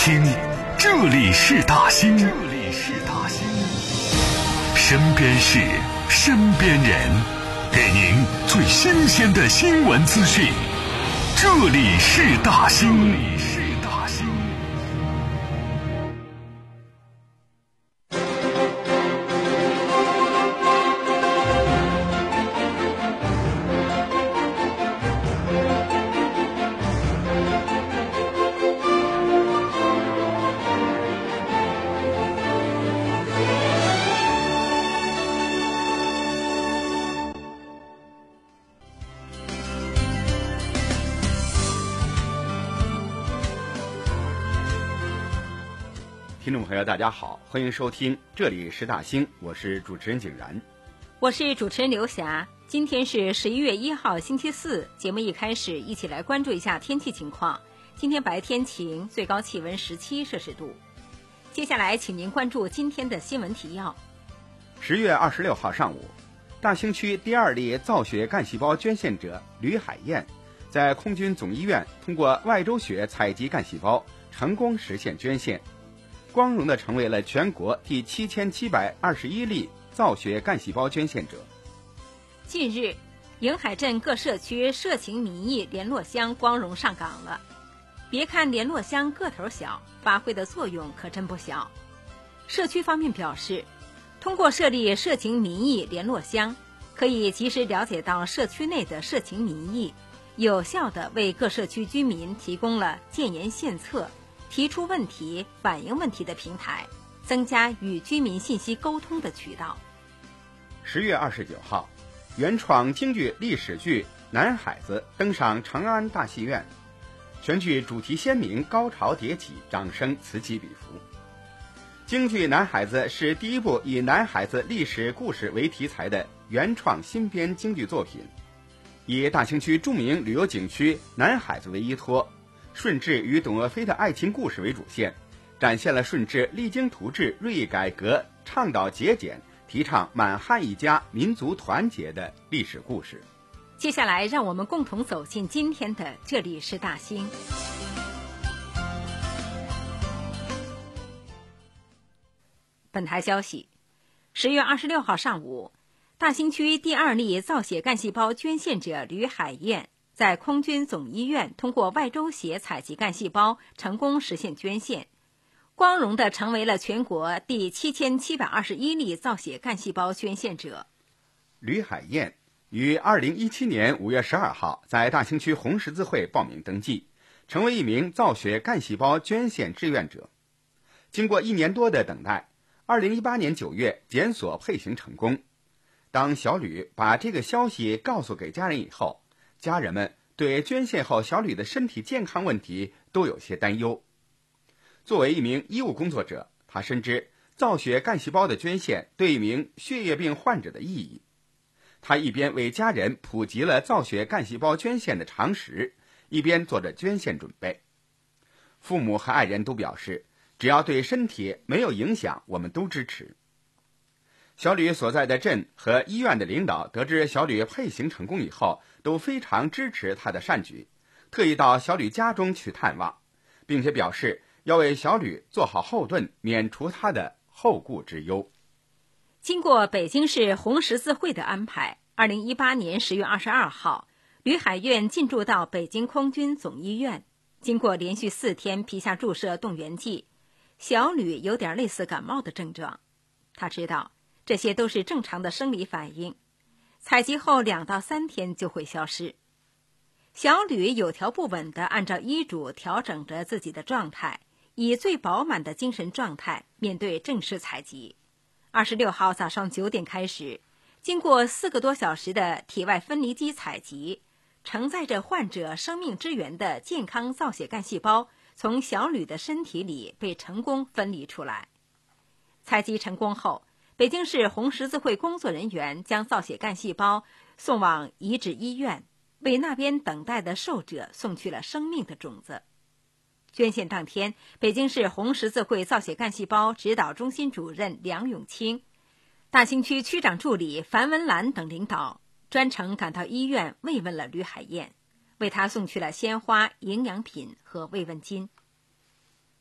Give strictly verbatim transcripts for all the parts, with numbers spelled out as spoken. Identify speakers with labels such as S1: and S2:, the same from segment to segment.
S1: 听，这里是大兴，这里是大兴，身边事，身边人，给您最新鲜的新闻资讯。这里是大兴，这里是大兴。
S2: 听众朋友大家好，欢迎收听这里是大兴，我是主持人景然，
S3: 我是主持人刘霞。今天是十一月一号星期四，节目一开始一起来关注一下天气情况。今天白天晴，最高气温十七摄氏度。接下来请您关注今天的新闻提要。
S2: 十月二十六号上午，大兴区第二例造血干细胞捐献者吕海燕在空军总医院通过外周血采集干细胞，成功实现捐献，光荣地成为了全国第七千七百二十一例造血干细胞捐献者。
S3: 近日，迎海镇各社区社情民意联络箱光荣上岗了。别看联络箱个头小，发挥的作用可真不小。社区方面表示，通过设立社情民意联络箱，可以及时了解到社区内的社情民意，有效地为各社区居民提供了建言献策、提出问题、反映问题的平台，增加与居民信息沟通的渠道。
S2: 十月二十九号，原创京剧历史剧《男孩子》登上长安大戏院，全剧主题鲜明，高潮迭起，掌声此起彼伏。京剧《男孩子》是第一部以男孩子历史故事为题材的原创新编京剧作品，以大兴区著名旅游景区南海子为依托，顺治与董鄂妃的爱情故事为主线，展现了顺治励精图治、锐意改革、倡导节俭、提倡满汉一家、民族团结的历史故事。
S3: 接下来让我们共同走进今天的这里是大兴。本台消息，十月二十六号上午，大兴区第二例造血干细胞捐献者吕海燕在空军总医院通过外周血采集干细胞，成功实现捐献，光荣地成为了全国第七千七百二十一例造血干细胞捐献者。
S2: 吕海燕于二零一七年五月十二号在大兴区红十字会报名登记，成为一名造血干细胞捐献志愿者。经过一年多的等待，二零一八年九月检索配型成功。当小吕把这个消息告诉给家人以后，家人们对捐献后小吕的身体健康问题都有些担忧。作为一名医务工作者，他深知造血干细胞的捐献对一名血液病患者的意义。他一边为家人普及了造血干细胞捐献的常识，一边做着捐献准备。父母和爱人都表示，只要对身体没有影响，我们都支持。小吕所在的镇和医院的领导得知小吕配型成功以后，都非常支持他的善举，特意到小吕家中去探望，并且表示要为小吕做好后盾，免除他的后顾之忧。
S3: 经过北京市红十字会的安排，二零一八年十月二十二号，吕海燕进驻到北京空军总医院。经过连续四天皮下注射动员剂，小吕有点类似感冒的症状。他知道这些都是正常的生理反应，采集后两到三天就会消失。小吕有条不紊地按照医嘱调整着自己的状态，以最饱满的精神状态面对正式采集。二十六号早上九点开始，经过四个多小时的体外分离机采集，承载着患者生命之源的健康造血干细胞从小吕的身体里被成功分离出来。采集成功后，北京市红十字会工作人员将造血干细胞送往移植医院，为那边等待的受者送去了生命的种子。捐献当天，北京市红十字会造血干细胞指导中心主任梁永清、大兴区区长助理樊文兰等领导专程赶到医院慰问了吕海燕，为他送去了鲜花、营养品和慰问金。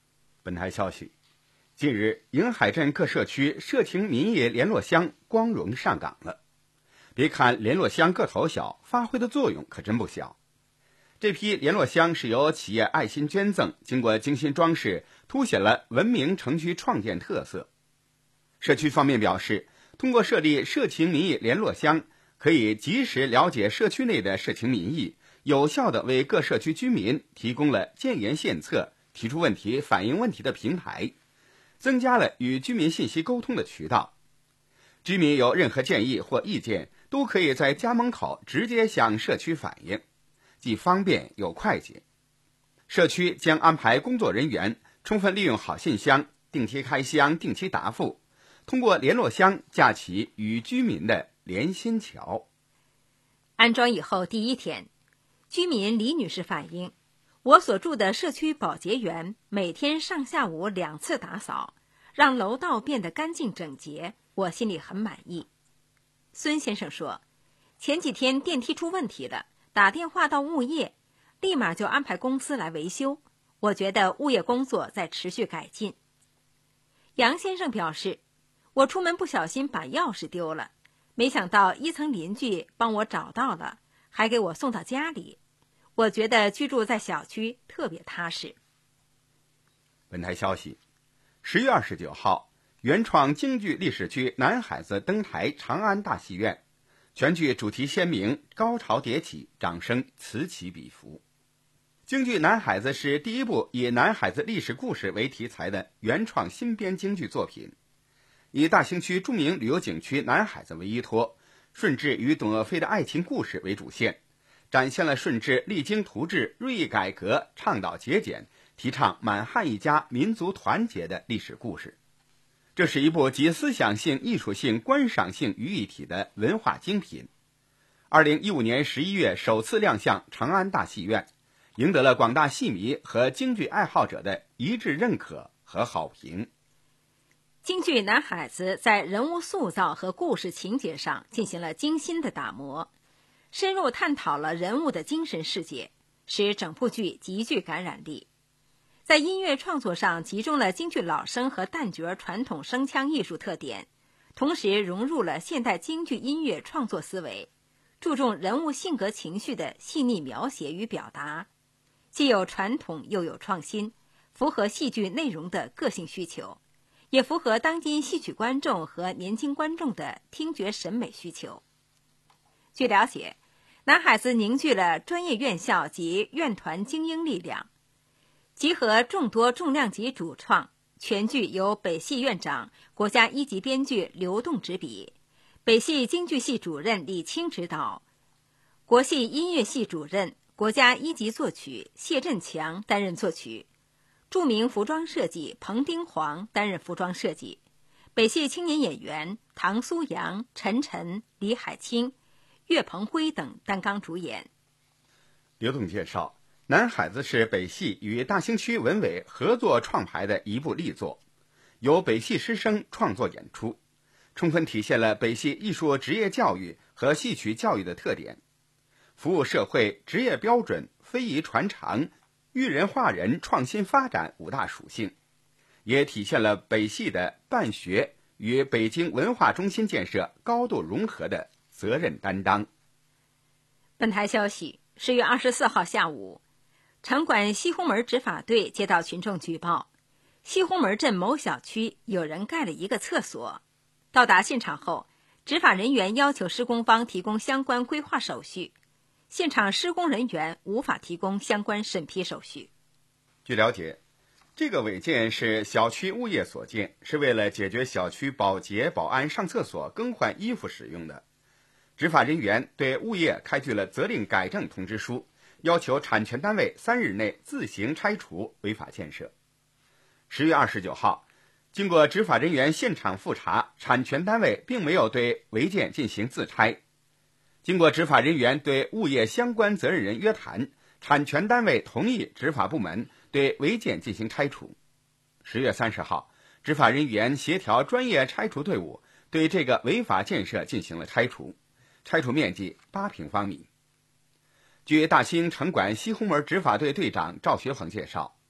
S2: 本台消息，近日迎海镇各社区社情民意联络箱光荣上岗了。别看联络箱个头小，发挥的作用可真不小。这批联络箱是由企业爱心捐赠，经过精心装饰，凸显了文明城区创建特色。社区方面表示，通过设立社情民意联络箱，可以及时了解社区内的社情民意，有效地为各社区居民提供了建言献策、提出问题、反映问题的平台，增加了与居民信息沟通的渠道。居民有任何建议或意见，都可以在家门口直接向社区反映，既方便又快捷。社区将安排工作人员充分利用好信箱，定期开箱、定期答复，通过联络箱架起与居民的连心桥。
S3: 安装以后第一天，居民李女士反映，我所住的社区保洁员每天上下午两次打扫，让楼道变得干净整洁，我心里很满意。孙先生说，前几天电梯出问题了，打电话到物业，立马就安排公司来维修，我觉得物业工作在持续改进。杨先生表示，我出门不小心把钥匙丢了，没想到一层邻居帮我找到了，还给我送到家里，我觉得居住在小区特别踏实。
S2: 本台消息，十月二十九号，原创京剧历史剧《男孩子》登台长安大戏院，全剧主题鲜明，高潮迭起，掌声此起彼伏。京剧《男孩子》是第一部以男孩子历史故事为题材的原创新编京剧作品，以大兴区著名旅游景区南海子为依托，顺治与董鄂妃的爱情故事为主线，展现了顺治励精图治、锐意改革、倡导节俭、提倡满汉一家、民族团结的历史故事。这是一部集思想性、艺术性、观赏性于一体的文化精品。二零一五年十一月首次亮相长安大戏院，赢得了广大戏迷和京剧爱好者的一致认可和好评。
S3: 京剧《男孩子》在人物塑造和故事情节上进行了精心的打磨，深入探讨了人物的精神世界，使整部剧极具感染力。在音乐创作上集中了京剧老生和旦角传统声腔艺术特点，同时融入了现代京剧音乐创作思维，注重人物性格情绪的细腻描写与表达，既有传统又有创新，符合戏剧内容的个性需求，也符合当今戏曲观众和年轻观众的听觉审美需求。据了解，男孩子凝聚了专业院校及院团精英力量，集合众多重量级主创，全剧由北戏院长、国家一级编剧刘栋执笔，北戏京剧系主任李清指导，国戏音乐系主任、国家一级作曲谢振强担任作曲，著名服装设计彭丁煌担任服装设计，北戏青年演员唐苏阳、陈晨、李海清、岳鹏辉等担纲主演。
S2: 刘栋介绍，男孩子是北戏与大兴区文委合作创排的一部力作，由北戏师生创作演出，充分体现了北戏艺术职业教育和戏曲教育的特点，服务社会、职业标准、非遗传承、育人化人、创新发展五大属性，也体现了北戏的办学与北京文化中心建设高度融合的责任担当。
S3: 本台消息，十月二十四号下午，城管西红门执法队接到群众举报，西红门镇某小区有人盖了一个厕所。到达现场后，执法人员要求施工方提供相关规划手续，现场施工人员无法提供相关审批手续。
S2: 据了解，这个违建是小区物业所建，是为了解决小区保洁、保安上厕所、更换衣服使用的。执法人员对物业开具了责令改正通知书，要求产权单位三日内自行拆除违法建设。十月二十九号，经过执法人员现场复查，产权单位并没有对违建进行自拆。经过执法人员对物业相关责任人约谈，产权单位同意执法部门对违建进行拆除。十月三十号，执法人员协调专业拆除队伍，对这个违法建设进行了拆除，拆除面积八平方米。据大兴城管西红门执法队队长赵学鹏介绍，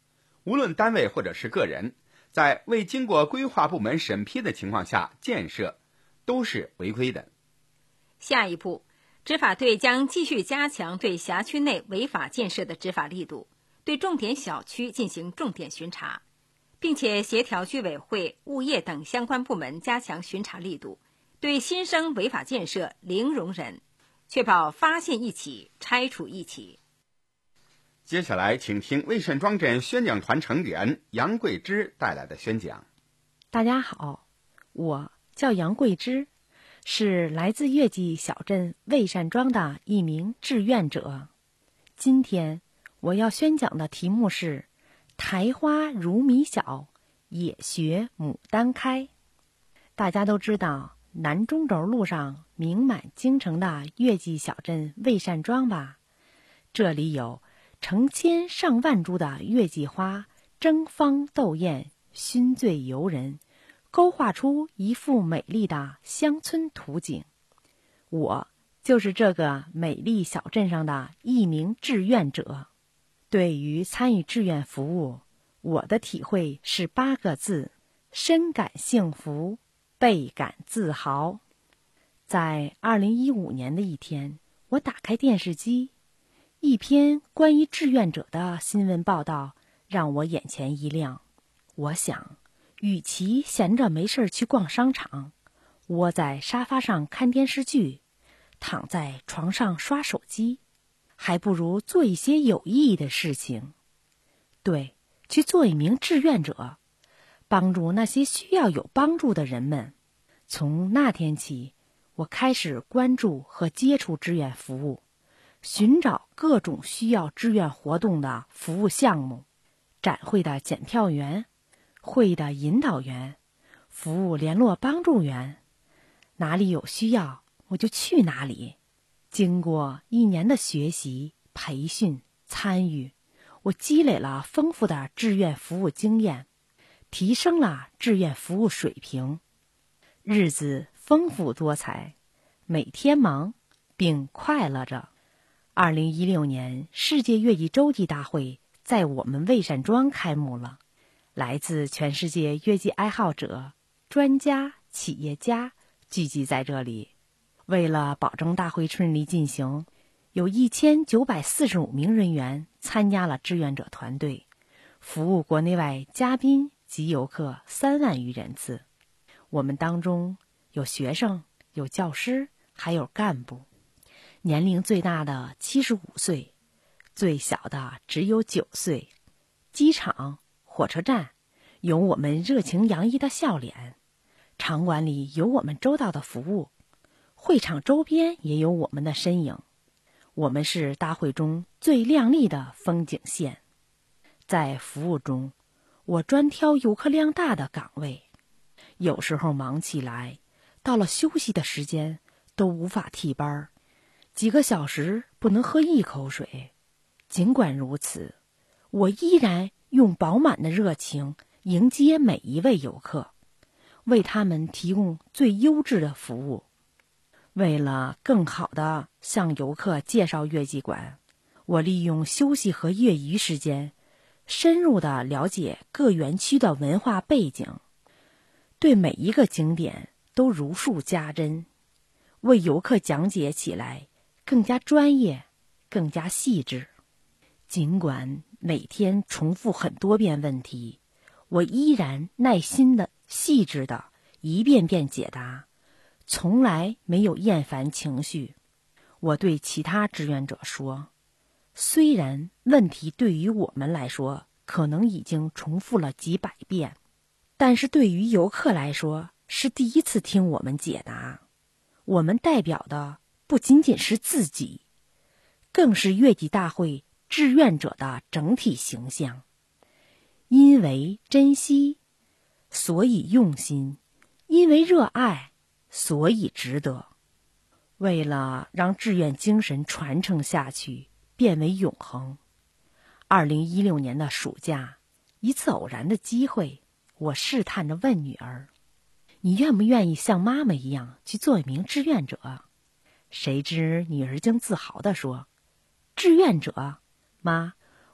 S2: 无论单位或者是个人，在未经过规划部门审批的情况下建设，都是违规的。
S3: 下一步，执法队将继续加强对辖区内违法建设的执法力度，对重点小区进行重点巡查，并且协调居委会、物业等相关部门加强巡查力度，对新生违法建设零容忍，确保发现一起拆除一起。
S2: 接下来请听魏慎庄镇宣讲团成员杨桂枝带来的宣讲。
S4: 大家好，我叫杨桂枝，是来自月季小镇魏善庄的一名志愿者。今天我要宣讲的题目是苔花如米小，野学牡丹开。大家都知道南中轴路上名满京城的月季小镇魏善庄吧？这里有成千上万株的月季花争芳斗艳，熏醉游人，勾画出一幅美丽的乡村图景。我就是这个美丽小镇上的一名志愿者。对于参与志愿服务，我的体会是八个字：深感幸福，倍感自豪。在二零一五年的一天，我打开电视机，一篇关于志愿者的新闻报道让我眼前一亮。我想，与其闲着没事去逛商场，窝在沙发上看电视剧，躺在床上刷手机，还不如做一些有意义的事情。对，去做一名志愿者，帮助那些需要有帮助的人们。从那天起，我开始关注和接触志愿服务，寻找各种需要志愿活动的服务项目，展会的检票员，会议的引导员，服务联络帮助员，哪里有需要我就去哪里。经过一年的学习、培训、参与，我积累了丰富的志愿服务经验，提升了志愿服务水平。日子丰富多彩，每天忙并快乐着。二零一六年世界月季洲际大会在我们魏善庄开幕了，来自全世界月季爱好者、专家、企业家聚集在这里。为了保证大会顺利进行，有一千九百四十五名人员参加了志愿者团队，服务国内外嘉宾及游客三万余人次。我们当中有学生，有教师，还有干部。年龄最大的七十五岁，最小的只有九岁。机场、火车站有我们热情洋溢的笑脸，场馆里有我们周到的服务，会场周边也有我们的身影。我们是大会中最亮丽的风景线。在服务中，我专挑游客量大的岗位，有时候忙起来，到了休息的时间都无法替班，几个小时不能喝一口水。尽管如此，我依然用饱满的热情迎接每一位游客，为他们提供最优质的服务。为了更好地向游客介绍月季馆，我利用休息和业余时间，深入地了解各园区的文化背景，对每一个景点都如数家珍，为游客讲解起来更加专业，更加细致。尽管每天重复很多遍问题，我依然耐心地、细致地一遍遍解答，从来没有厌烦情绪。我对其他志愿者说，虽然问题对于我们来说可能已经重复了几百遍，但是对于游客来说是第一次听我们解答。我们代表的不仅仅是自己，更是月季大会志愿者的整体形象。因为珍惜，所以用心；因为热爱，所以值得。为了让志愿精神传承下去，变为永恒，二零一六年的暑假，一次偶然的机会，我试探着问女儿，你愿不愿意像妈妈一样去做一名志愿者？谁知女儿竟自豪地说，志愿者？妈，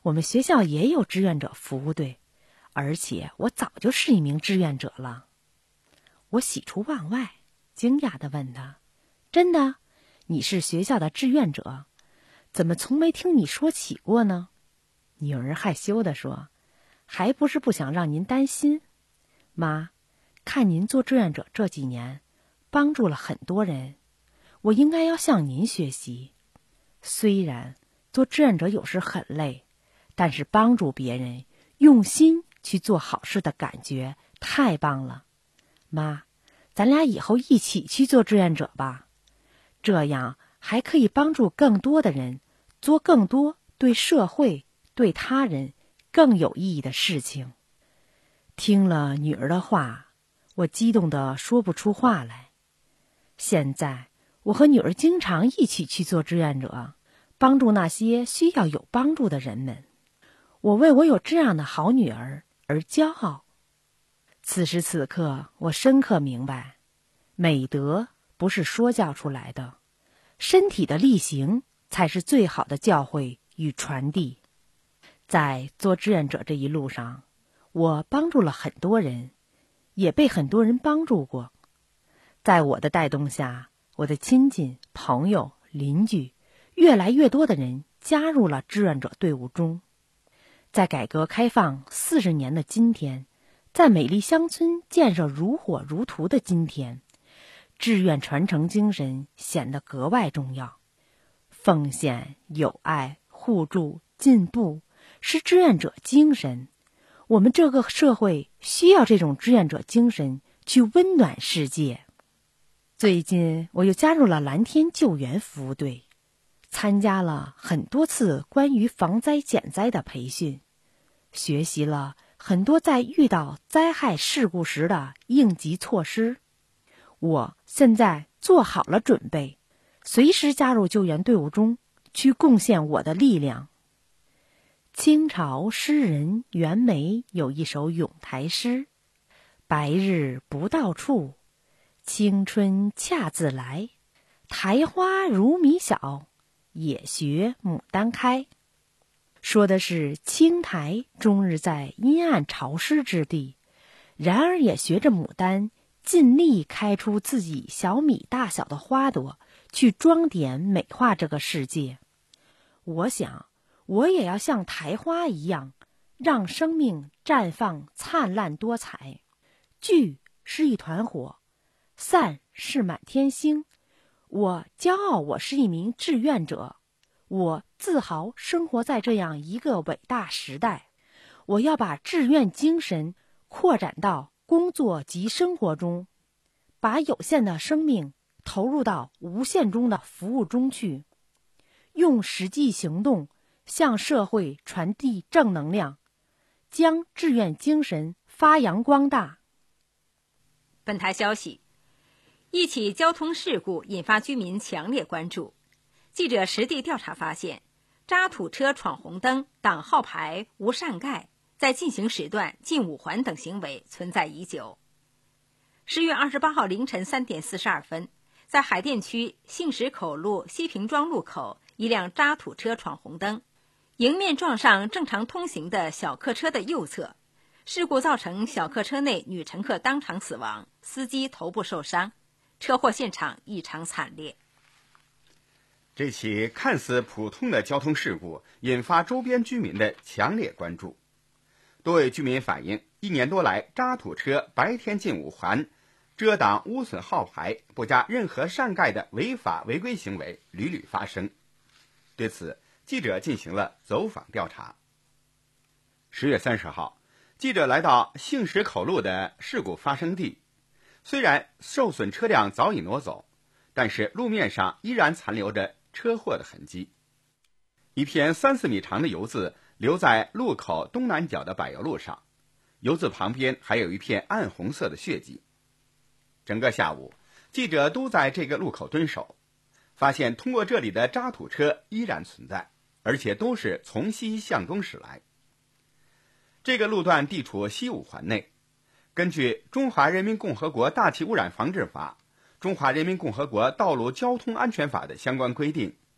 S4: 我们学校也有志愿者服务队，而且我早就是一名志愿者了。我喜出望外，惊讶地问他：真的？你是学校的志愿者？怎么从没听你说起过呢？女儿害羞地说：还不是不想让您担心。妈，看您做志愿者这几年，帮助了很多人，我应该要向您学习。虽然做志愿者有时很累，但是帮助别人，用心去做好事的感觉太棒了。妈，咱俩以后一起去做志愿者吧，这样还可以帮助更多的人，做更多对社会、对他人更有意义的事情。听了女儿的话，我激动得说不出话来。现在我和女儿经常一起去做志愿者，帮助那些需要有帮助的人们。我为我有这样的好女儿而骄傲。此时此刻，我深刻明白，美德不是说教出来的，身体的力行才是最好的教诲与传递。在做志愿者这一路上，我帮助了很多人，也被很多人帮助过。在我的带动下，我的亲戚、朋友、邻居，越来越多的人加入了志愿者队伍中。在改革开放四十年的今天，在美丽乡村建设如火如荼的今天，志愿传承精神显得格外重要。奉献、友爱、互助、进步是志愿者精神。我们这个社会需要这种志愿者精神去温暖世界。最近我又加入了蓝天救援服务队，参加了很多次关于防灾减灾的培训，学习了很多在遇到灾害事故时的应急措施。我现在做好了准备，随时加入救援队伍中去贡献我的力量。清朝诗人袁枚有一首咏台诗：白日不到处，青春恰自来，苔花如米小，也学牡丹开。说的是青苔终日在阴暗潮湿之地，然而也学着牡丹尽力开出自己小米大小的花朵，去装点美化这个世界。我想我也要像苔花一样，让生命绽放灿烂多彩。聚是一团火，散是满天星。我骄傲我是一名志愿者，我自豪生活在这样一个伟大时代。我要把志愿精神扩展到工作及生活中，把有限的生命投入到无限中的服务中去，用实际行动向社会传递正能量，将志愿精神发扬光大。
S3: 本台消息，一起交通事故引发居民强烈关注。记者实地调查发现，渣土车闯红灯、挡号牌无扇盖、在进行时段进五环等行为存在已久。十月二十八号凌晨三点四十二分，在海淀区杏石口路西平庄路口，一辆渣土车闯红灯，迎面撞上正常通行的小客车的右侧，事故造成小客车内女乘客当场死亡，司机头部受伤，车祸现场异常惨烈。
S2: 这起看似普通的交通事故引发周边居民的强烈关注。多位居民反映，一年多来，渣土车白天进五环，遮挡污损号牌，不加任何扇盖的违法违规行为屡屡发生。对此，记者进行了走访调查。十月三十号，记者来到杏石口路的事故发生地，虽然受损车辆早已挪走，但是路面上依然残留着车祸的痕迹。一片三四米长的油渍留在路口东南角的柏油路上，油渍旁边还有一片暗红色的血迹。整个下午，记者都在这个路口蹲守，发现通过这里的渣土车依然存在，而且都是从西向东驶来。这个路段地处西五环内，根据《中华人民共和国大气污染防治法》、《中华人民共和国道路交通安全法》的相关规定，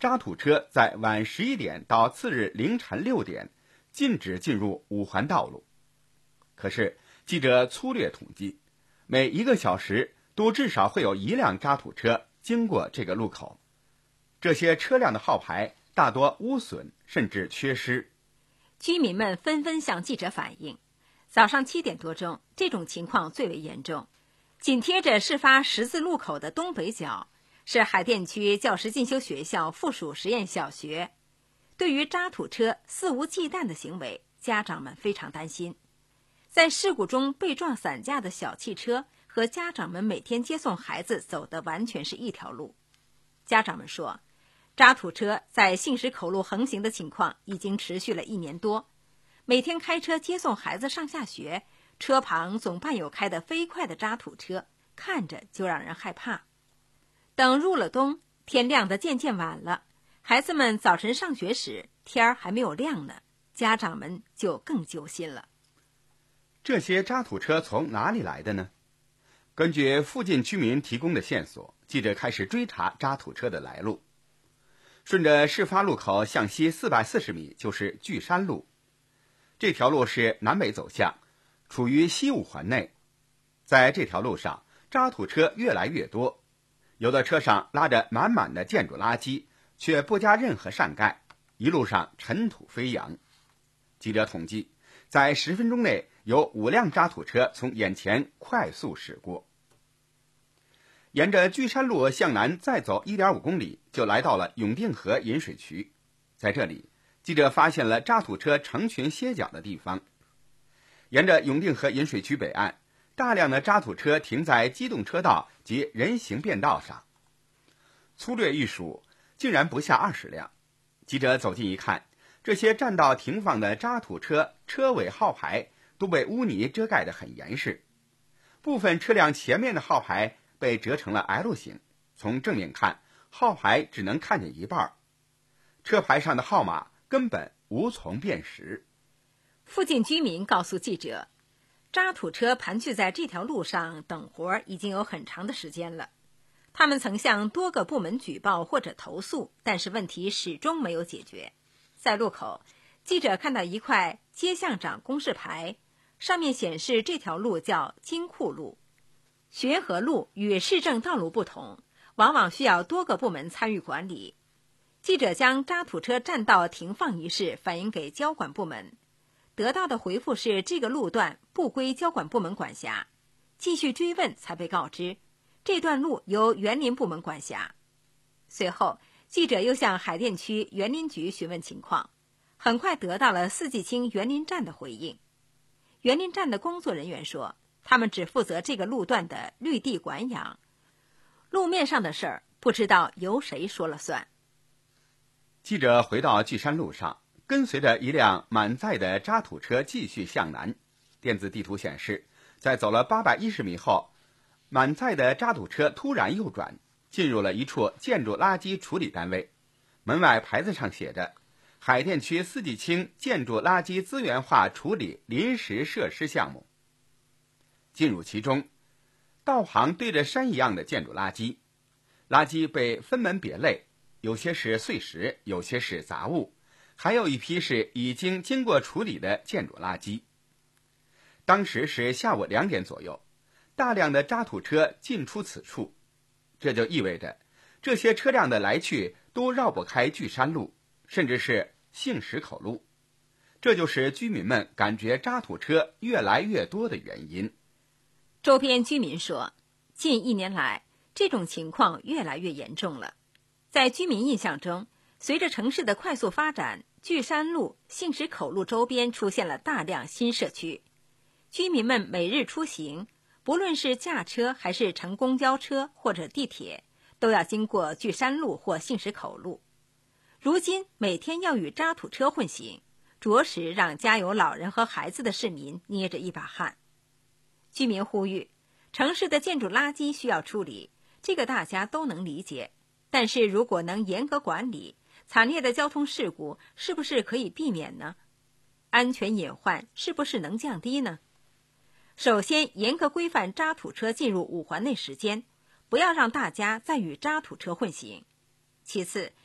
S2: 渣土车在晚十一点到次日凌晨六点禁止进入五环道路。可是记者粗略统计，每一个小时都至少会有一辆渣土车经过这个路口。这些车辆的号牌大多污损甚至缺失。
S3: 居民们纷纷向记者反映，早上七点多钟，这种情况最为严重。紧贴着事发十字路口的东北角是海淀区教师进修学校附属实验小学。对于渣土车肆无忌惮的行为，家长们非常担心。在事故中被撞散架的小汽车和家长们每天接送孩子走的完全是一条路。家长们说，渣土车在信实口路横行的情况已经持续了一年多，每天开车接送孩子上下学，车旁总伴有开得飞快的渣土车，看着就让人害怕。等入了冬，天亮得渐渐晚了，孩子们早晨上学时天儿还没有亮呢，家长们就更揪心了。
S2: 这些渣土车从哪里来的呢？根据附近居民提供的线索，记者开始追查渣土车的来路。顺着事发路口向西四百四十米就是巨山路，这条路是南北走向，处于西五环内。在这条路上，渣土车越来越多，有的车上拉着满满的建筑垃圾，却不加任何上盖，一路上尘土飞扬。记者统计，在十分钟内有五辆渣土车从眼前快速驶过。沿着巨山路向南再走 一点五公里，就来到了永定河引水渠。在这里，记者发现了渣土车成群歇脚的地方。沿着永定河引水渠北岸，大量的渣土车停在机动车道及人行便道上，粗略一数，竟然不下二十辆。记者走近一看，这些占道停放的渣土车车尾号牌都被污泥遮盖得很严实，部分车辆前面的号牌被折成了 L 型，从正面看，号牌只能看见一半，车牌上的号码根本无从辨识。
S3: 附近居民告诉记者，渣土车盘踞在这条路上等活已经有很长的时间了。他们曾向多个部门举报或者投诉，但是问题始终没有解决。在路口，记者看到一块街巷长公示牌，上面显示这条路叫金库路。学和路与市政道路不同，往往需要多个部门参与管理。记者将渣土车占道停放一事反映给交管部门，得到的回复是这个路段不归交管部门管辖。继续追问才被告知，这段路由园林部门管辖。随后，记者又向海淀区园林局询问情况，很快得到了四季青园林站的回应。园林站的工作人员说，他们只负责这个路段的绿地管养，路面上的事儿不知道由谁说了算。
S2: 记者回到巨山路上，跟随着一辆满载的渣土车继续向南。电子地图显示，在走了八百一十米后，满载的渣土车突然右转，进入了一处建筑垃圾处理单位。门外牌子上写着海淀区四季青建筑垃圾资源化处理临时设施项目。进入其中，道旁堆着山一样的建筑垃圾，垃圾被分门别类，有些是碎石，有些是杂物，还有一批是已经经过处理的建筑垃圾。当时是下午两点左右，大量的渣土车进出此处，这就意味着这些车辆的来去都绕不开巨山路，甚至是杏石口路。这就是居民们感觉渣土车越来越多的原因。
S3: 周边居民说，近一年来，这种情况越来越严重了。在居民印象中，随着城市的快速发展，巨山路、杏石口路周边出现了大量新社区。居民们每日出行，不论是驾车还是乘公交车或者地铁，都要经过巨山路或杏石口路。如今每天要与渣土车混行，着实让家有老人和孩子的市民捏着一把汗。居民呼吁，城市的建筑垃圾需要处理，这个大家都能理解。但是如果能严格管理，惨烈的交通事故是不是可以避免呢？安全隐患是不是能降低呢？首先，严格规范渣土车进入五环内时间，不要让大家再与渣土车混行。其次，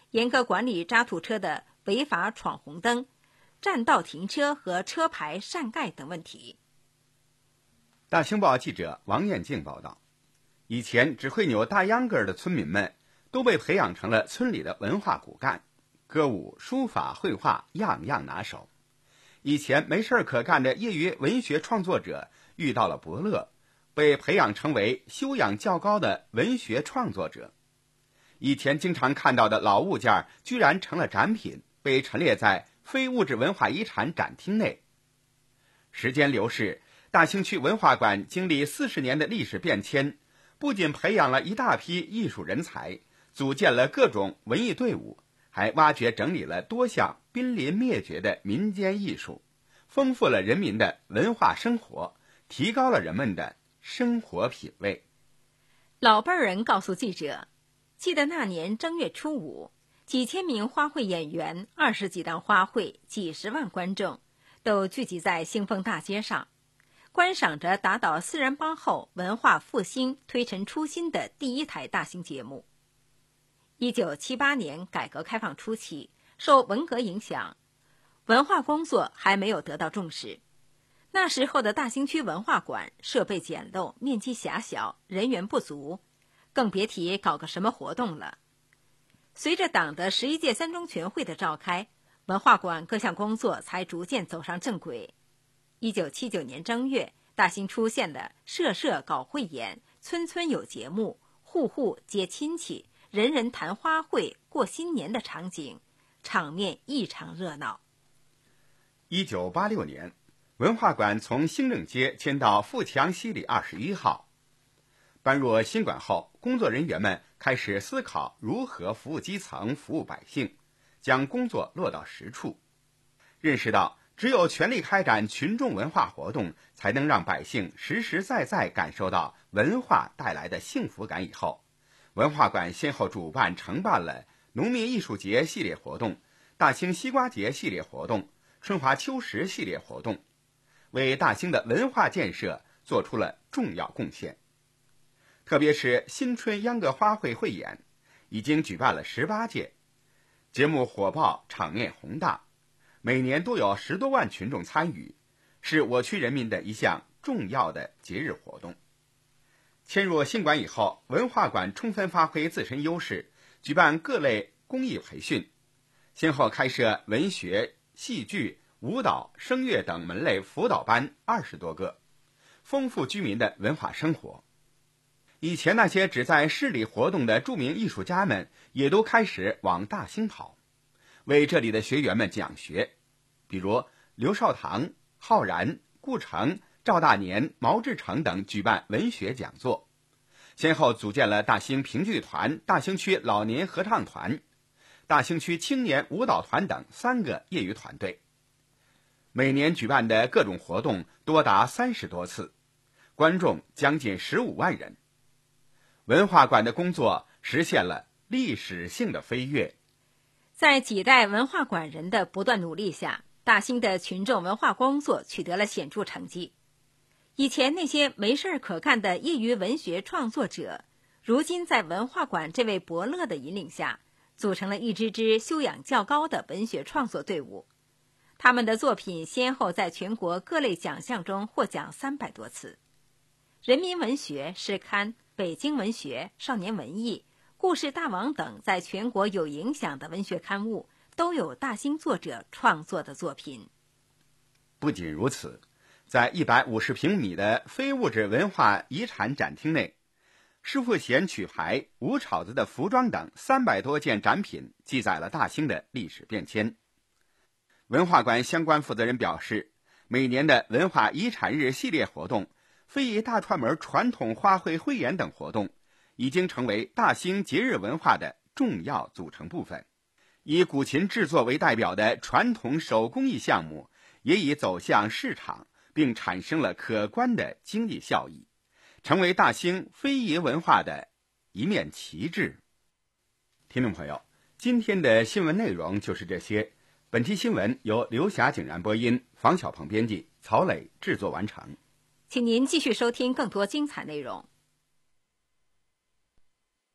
S3: 严格管理渣土车的违法闯红灯、占道停车和车牌擅盖等问题。
S2: 大清报记者王艳静报道，以前只会扭大秧歌的村民们都被培养成了村里的文化骨干，歌舞、书法、绘画样样拿手。以前没事可干的业余文学创作者遇到了伯乐，被培养成为修养较高的文学创作者。以前经常看到的老物件居然成了展品，被陈列在非物质文化遗产展厅内。时间流逝，大兴区文化馆经历四十年的历史变迁，不仅培养了一大批艺术人才，组建了各种文艺队伍，还挖掘整理了多项濒临灭绝的民间艺术，丰富了人民的文化生活，提高了人们的生活品味。
S3: 老辈人告诉记者，记得那年正月初五，几千名花卉演员，二十几档花卉，几十万观众都聚集在兴丰大街上，观赏着打倒四人帮后文化复兴、推陈出新的第一台大型节目。一九七八年改革开放初期，受文革影响，文化工作还没有得到重视。那时候的大兴区文化馆设备简陋，面积狭小，人员不足，更别提搞个什么活动了。随着党的十一届三中全会的召开，文化馆各项工作才逐渐走上正轨。一九七九年正月，大兴出现了社社搞汇演、村村有节目、户户接亲戚、人人谈花卉、过新年的场景，场面异常热闹。
S2: 一九八六年，文化馆从兴正街迁到富强西里二十一号。搬入新馆后，工作人员们开始思考如何服务基层、服务百姓，将工作落到实处。认识到只有全力开展群众文化活动，才能让百姓实实在在感受到文化带来的幸福感以后，文化馆先后主办承办了农民艺术节系列活动、大兴西瓜节系列活动、春华秋实系列活动，为大兴的文化建设做出了重要贡献。特别是新春秧歌花卉汇演，已经举办了十八届，节目火爆，场面宏大，每年都有十多万群众参与，是我区人民的一项重要的节日活动。迁入新馆以后，文化馆充分发挥自身优势，举办各类公益培训，先后开设文学、戏剧、舞蹈、声乐等门类辅导班二十多个，丰富居民的文化生活。以前那些只在市里活动的著名艺术家们，也都开始往大兴跑，为这里的学员们讲学，比如刘少棠、浩然、顾城、赵大年、毛志成等举办文学讲座，先后组建了大兴评剧团、大兴区老年合唱团、大兴区青年舞蹈团等三个业余团队。每年举办的各种活动多达三十多次，观众将近十五万人。文化馆的工作实现了历史性的飞跃。
S3: 在几代文化馆人的不断努力下，大兴的群众文化工作取得了显著成绩。以前那些没事可干的业余文学创作者，如今在文化馆这位伯乐的引领下，组成了一支支修养较高的文学创作队伍。他们的作品先后在全国各类奖项中获奖三百多次。人民文学、诗刊、北京文学、少年文艺、故事大王等在全国有影响的文学刊物都有大兴作者创作的作品。
S2: 不仅如此，在一百五十平米的非物质文化遗产展厅内，施富贤曲牌、吴炒子的服装等三百多件展品记载了大兴的历史变迁。文化馆相关负责人表示，每年的文化遗产日系列活动、非遗大串门传统花卉汇演等活动已经成为大兴节日文化的重要组成部分。以古琴制作为代表的传统手工艺项目也已走向市场，并产生了可观的经济效益，成为大兴非遗文化的一面旗帜。听众朋友，今天的新闻内容就是这些。本期新闻由刘霞景然播音，房小鹏编辑，曹磊制作完成。
S3: 请您继续收听更多精彩内容。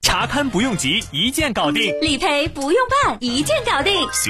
S5: 查看不用急，一键搞定；
S6: 理赔不用办，一键搞定。